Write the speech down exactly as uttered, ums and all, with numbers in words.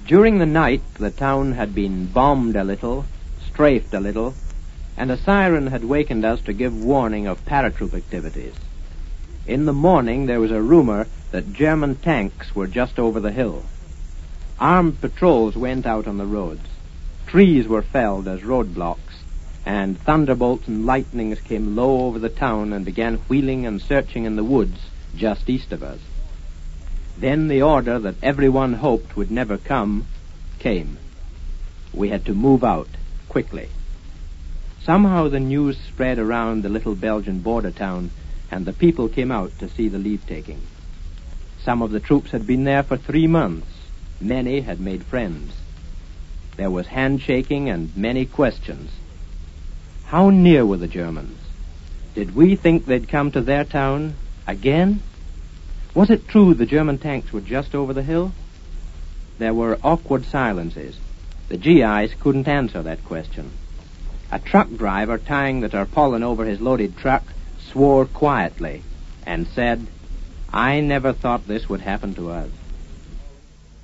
During the night, the town had been bombed a little, strafed a little, and a siren had wakened us to give warning of paratroop activities. In the morning, there was a rumor that German tanks were just over the hill. Armed patrols went out on the roads. Trees were felled as roadblocks, and thunderbolts and lightnings came low over the town and began wheeling and searching in the woods just east of us. Then the order that everyone hoped would never come came. We had to move out quickly. Somehow the news spread around the little Belgian border town, and the people came out to see the leave-taking. Some of the troops had been there for three months. Many had made friends. There was handshaking and many questions. How near were the Germans? Did we think they'd come to their town again? Was it true the German tanks were just over the hill? There were awkward silences. The G Is couldn't answer that question. A truck driver tying the tarpaulin over his loaded truck swore quietly and said, "I never thought this would happen to us."